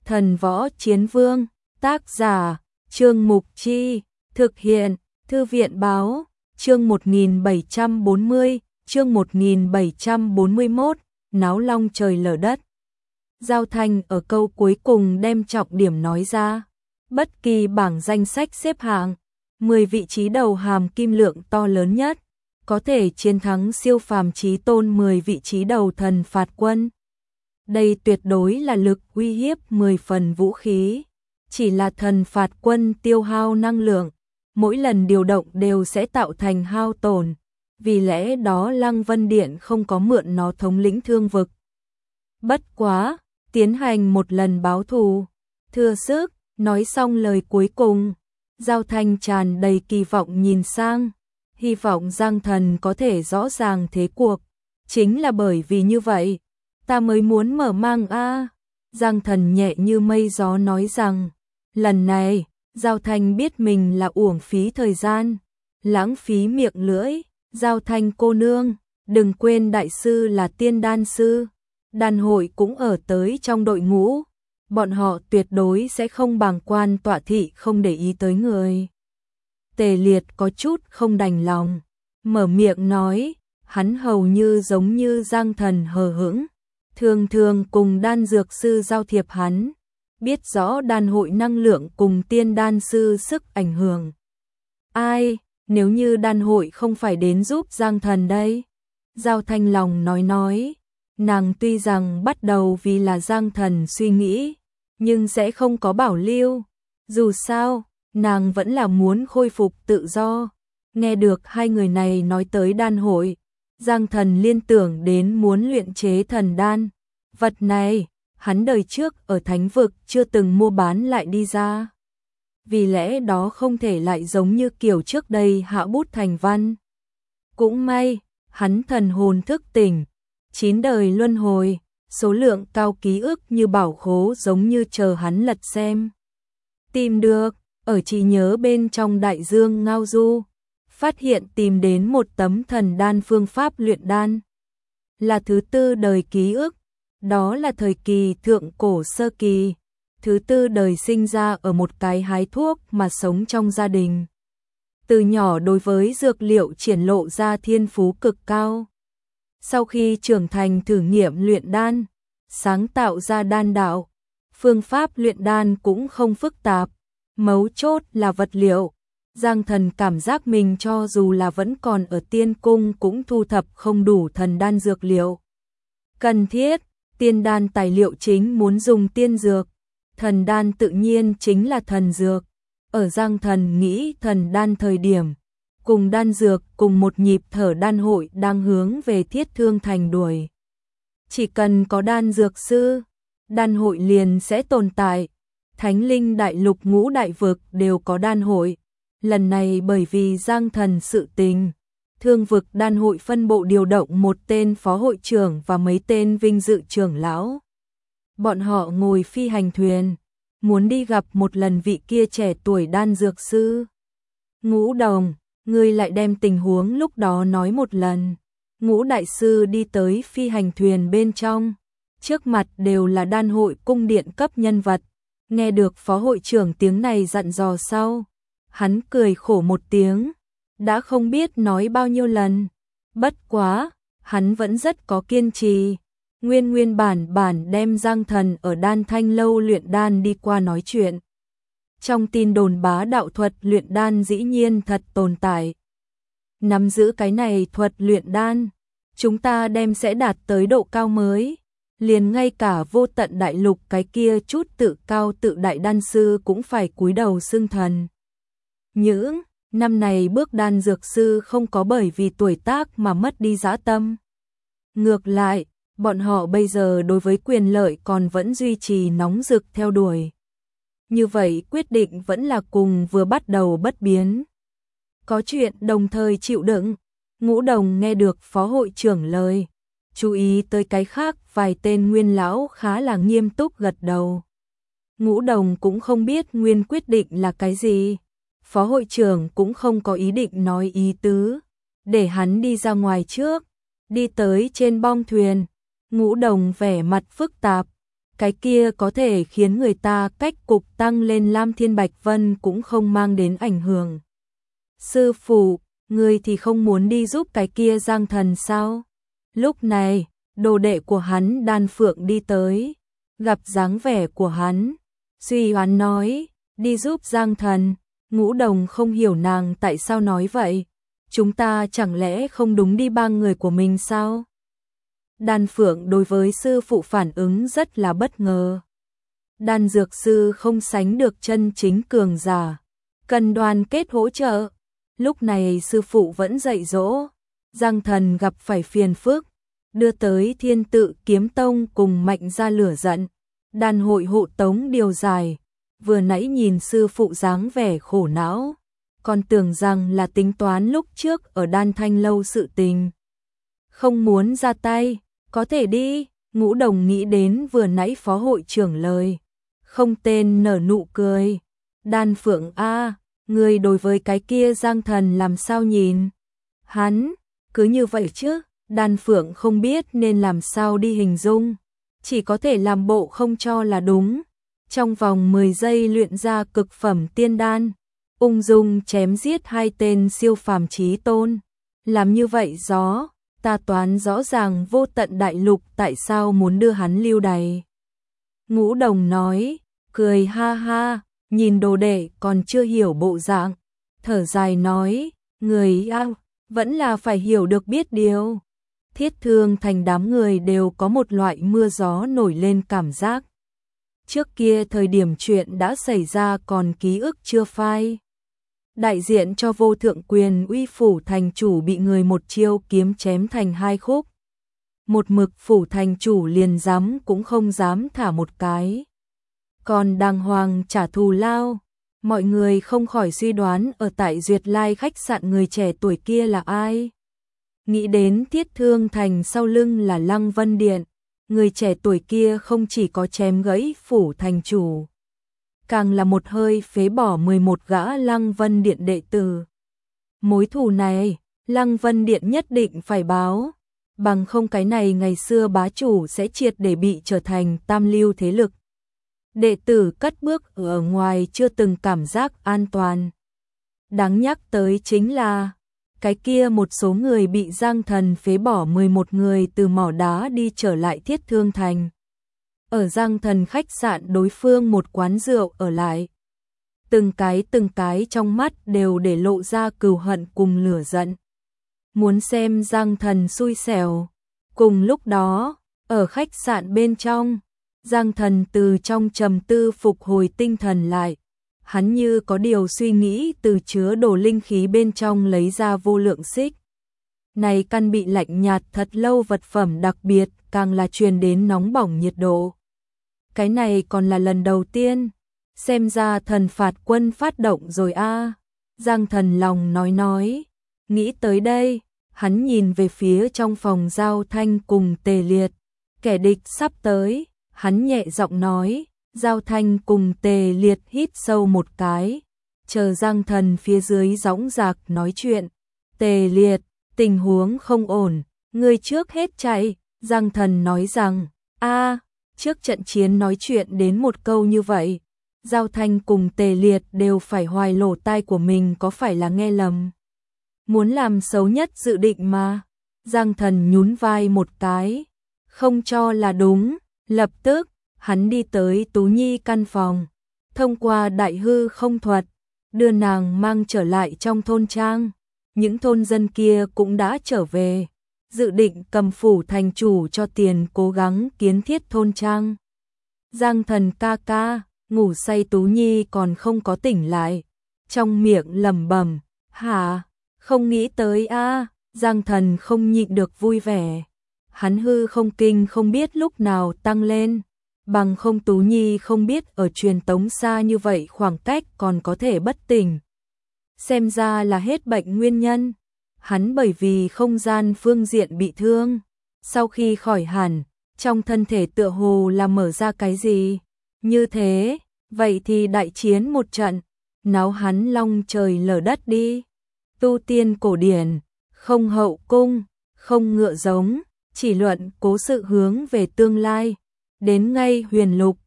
Thần Võ Chiến Vương, tác giả, Trương Mục Chi, thực hiện, Thư viện Báo, chương 1740, chương 1741, náo long trời lở đất. Giao Thanh ở câu cuối cùng đem trọng điểm nói ra. Bất kỳ bảng danh sách xếp hạng, 10 vị trí đầu hàm kim lượng to lớn nhất, có thể chiến thắng siêu phàm chí tôn 10 vị trí đầu thần phạt quân. Đây tuyệt đối là lực uy hiếp 10 phần vũ khí. Chỉ là thần phạt quân tiêu hao năng lượng, mỗi lần điều động đều sẽ tạo thành hao tổn. Vì lẽ đó Lăng Vân Điện không có mượn nó thống lĩnh thương vực. Bất quá, tiến hành một lần báo thù, thừa sức, nói xong lời cuối cùng. Giao Thanh tràn đầy kỳ vọng nhìn sang, hy vọng Giang Thần có thể rõ ràng thế cuộc. Chính là bởi vì như vậy, ta mới muốn mở mang a. Giang Thần nhẹ như mây gió nói rằng, lần này, Giao Thanh biết mình là uổng phí thời gian, lãng phí miệng lưỡi. Giao Thanh cô nương, đừng quên đại sư là tiên đan sư, đan hội cũng ở tới trong đội ngũ, bọn họ tuyệt đối sẽ không bàng quan tọa thị không để ý tới người. Tề Liệt có chút không đành lòng, mở miệng nói, hắn hầu như giống như Giang Thần hờ hững, thường thường cùng đan dược sư giao thiệp hắn, biết rõ đan hội năng lượng cùng tiên đan sư sức ảnh hưởng. Ai, nếu như đan hội không phải đến giúp Giang Thần đây? Giao Thanh lòng nói, nàng tuy rằng bắt đầu vì là Giang Thần suy nghĩ, nhưng sẽ không có bảo lưu. Dù sao, nàng vẫn là muốn khôi phục tự do. Nghe được hai người này nói tới đan hội, Giang Thần liên tưởng đến muốn luyện chế thần đan. Vật này, hắn đời trước ở thánh vực chưa từng mua bán lại đi ra. Vì lẽ đó không thể lại giống như kiểu trước đây hạ bút thành văn. Cũng may, hắn thần hồn thức tỉnh, 9 đời luân hồi, số lượng cao ký ức như bảo khố giống như chờ hắn lật xem. Tìm được, ở trí nhớ bên trong đại dương ngao du, phát hiện tìm đến một tấm thần đan phương pháp luyện đan. Là thứ 4 đời ký ức, đó là thời kỳ thượng cổ sơ kỳ. Thứ 4 đời sinh ra ở một cái hái thuốc mà sống trong gia đình. Từ nhỏ đối với dược liệu triển lộ ra thiên phú cực cao. Sau khi trưởng thành thử nghiệm luyện đan, sáng tạo ra đan đạo, phương pháp luyện đan cũng không phức tạp, mấu chốt là vật liệu. Giang Thần cảm giác mình cho dù là vẫn còn ở tiên cung cũng thu thập không đủ thần đan dược liệu. Cần thiết, tiên đan tài liệu chính muốn dùng tiên dược. Thần đan tự nhiên chính là thần dược. Ở Giang Thần nghĩ thần đan thời điểm, cùng đan dược cùng một nhịp thở đan hội đang hướng về Thiết Thương Thành đuổi. Chỉ cần có đan dược sư, đan hội liền sẽ tồn tại. Thánh Linh Đại Lục ngũ đại vực đều có đan hội. Lần này bởi vì Giang Thần sự tình, Thương vực đan hội phân bộ điều động một tên phó hội trưởng và mấy tên vinh dự trưởng lão. Bọn họ ngồi phi hành thuyền, muốn đi gặp một lần vị kia trẻ tuổi đan dược sư. Ngũ Đồng, ngươi lại đem tình huống lúc đó nói một lần. Ngũ đại sư đi tới phi hành thuyền bên trong, trước mặt đều là đan hội cung điện cấp nhân vật. Nghe được phó hội trưởng tiếng này dặn dò sau, hắn cười khổ một tiếng, đã không biết nói bao nhiêu lần. Bất quá, hắn vẫn rất có kiên trì. Nguyên bản đem Giang Thần ở Đan Thanh lâu luyện đan đi qua nói chuyện. Trong tin đồn bá đạo thuật luyện đan dĩ nhiên thật tồn tại. Nắm giữ cái này thuật luyện đan, chúng ta đem sẽ đạt tới độ cao mới. Liền ngay cả vô tận đại lục cái kia chút tự cao tự đại đan sư cũng phải cúi đầu xưng thần. Những năm này bước đan dược sư không có bởi vì tuổi tác mà mất đi dã tâm. Ngược lại, bọn họ bây giờ đối với quyền lợi còn vẫn duy trì nóng rực theo đuổi. Như vậy quyết định vẫn là cùng vừa bắt đầu bất biến. Có chuyện đồng thời chịu đựng. Ngũ Đồng nghe được phó hội trưởng lời, chú ý tới cái khác vài tên nguyên lão khá là nghiêm túc gật đầu. Ngũ Đồng cũng không biết nguyên quyết định là cái gì. Phó hội trưởng cũng không có ý định nói ý tứ, để hắn đi ra ngoài trước. Đi tới trên bong thuyền, Ngũ Đồng vẻ mặt phức tạp, cái kia có thể khiến người ta cách cục tăng lên Lam Thiên Bạch Vân cũng không mang đến ảnh hưởng. Sư phụ, người thì không muốn đi giúp cái kia Giang Thần sao? Lúc này, đồ đệ của hắn Đan Phượng đi tới, gặp dáng vẻ của hắn, suy đoán nói, đi giúp Giang Thần. Ngũ Đồng không hiểu nàng tại sao nói vậy, chúng ta chẳng lẽ không đúng đi ba người của mình sao? Đan Phượng đối với sư phụ phản ứng rất là bất ngờ. Đan dược sư không sánh được chân chính cường giả, cần đoàn kết hỗ trợ. Lúc này sư phụ vẫn dạy dỗ, Giang Thần gặp phải phiền phức, đưa tới Thiên Tự Kiếm Tông cùng Mạnh ra lửa giận. Đan hội hộ tống điều dài, vừa nãy nhìn sư phụ dáng vẻ khổ não, còn tưởng rằng là tính toán lúc trước ở Đan Thanh lâu sự tình. Không muốn ra tay, có thể đi. Ngũ Đồng nghĩ đến vừa nãy phó hội trưởng lời, không tên nở nụ cười. Đan Phượng a, người đối với cái kia Giang Thần làm sao nhìn? Hắn, cứ như vậy chứ? Đan Phượng không biết nên làm sao đi hình dung, chỉ có thể làm bộ không cho là đúng. Trong vòng 10 giây luyện ra cực phẩm tiên đan, ung dung chém giết 2 tên siêu phàm chí tôn. Làm như vậy ta toán rõ ràng vô tận đại lục tại sao muốn đưa hắn lưu đày. Ngũ Đồng nói, cười ha ha, nhìn đồ đệ còn chưa hiểu bộ dạng, thở dài nói, người vẫn là phải hiểu được biết điều. Thiết Thương Thành đám người đều có một loại mưa gió nổi lên cảm giác. Trước kia thời điểm chuyện đã xảy ra còn ký ức chưa phai. Đại diện cho Vô Thượng Quyền Uy phủ thành chủ bị người một chiêu kiếm chém thành 2 khúc. Một mực phủ thành chủ liền dám cũng không dám thả một cái. Còn đàng hoàng trả thù lao, mọi người không khỏi suy đoán ở tại Duyệt Lai khách sạn người trẻ tuổi kia là ai. Nghĩ đến Thiết Thương Thành sau lưng là Lăng Vân Điện, người trẻ tuổi kia không chỉ có chém gãy phủ thành chủ, càng là một hơi phế bỏ 11 gã Lăng Vân Điện đệ tử. Mối thù này, Lăng Vân Điện nhất định phải báo, bằng không cái này ngày xưa bá chủ sẽ triệt để bị trở thành tam lưu thế lực. Đệ tử cất bước ở ngoài chưa từng cảm giác an toàn. Đáng nhắc tới chính là, cái kia một số người bị Giang Thần phế bỏ 11 người từ mỏ đá đi trở lại Thiết Thương Thành. Ở Giang Thần khách sạn đối phương một quán rượu ở lại. Từng cái trong mắt đều để lộ ra cừu hận cùng lửa giận. Muốn xem Giang Thần xui xẻo. Cùng lúc đó, ở khách sạn bên trong, Giang Thần từ trong trầm tư phục hồi tinh thần lại. Hắn như có điều suy nghĩ từ chứa đồ linh khí bên trong lấy ra vô lượng xích. Này căn bị lạnh nhạt thật lâu vật phẩm đặc biệt càng là truyền đến nóng bỏng nhiệt độ. Cái này còn là lần đầu tiên, xem ra thần phạt quân phát động rồi a. Giang Thần lòng nói, nghĩ tới đây, hắn nhìn về phía trong phòng Giao Thanh cùng Tề Liệt, kẻ địch sắp tới, hắn nhẹ giọng nói. Giao Thanh cùng Tề Liệt hít sâu một cái, chờ Giang Thần phía dưới dõng dạc nói chuyện. Tề Liệt, tình huống không ổn, ngươi trước hết chạy. Giang Thần nói rằng, trước trận chiến nói chuyện đến một câu như vậy, Giao Thanh cùng Tề Liệt đều phải hoài lỗ tai của mình có phải là nghe lầm. Muốn làm xấu nhất dự định mà. Giang Thần nhún vai một cái, không cho là đúng, lập tức. Hắn đi tới Tú Nhi căn phòng, thông qua đại hư không thuật, đưa nàng mang trở lại trong thôn trang. Những thôn dân kia cũng đã trở về, dự định cầm phủ thành chủ cho tiền cố gắng kiến thiết thôn trang. Giang Thần ca ca, ngủ say Tú Nhi còn không có tỉnh lại, trong miệng lẩm bẩm, hả, không nghĩ tới a. Giang Thần không nhịn được vui vẻ, hắn hư không kinh không biết lúc nào tăng lên. Bằng không Tú Nhi không biết ở truyền tống xa như vậy khoảng cách còn có thể bất tỉnh. Xem ra là hết bệnh nguyên nhân. Hắn bởi vì không gian phương diện bị thương. Sau khi khỏi hẳn, trong thân thể tựa hồ là mở ra cái gì. Như thế, vậy thì đại chiến một trận, náo hắn long trời lở đất đi. Tu tiên cổ điển, không hậu cung, không ngựa giống, chỉ luận cố sự hướng về tương lai. đến ngay Huyền Lục,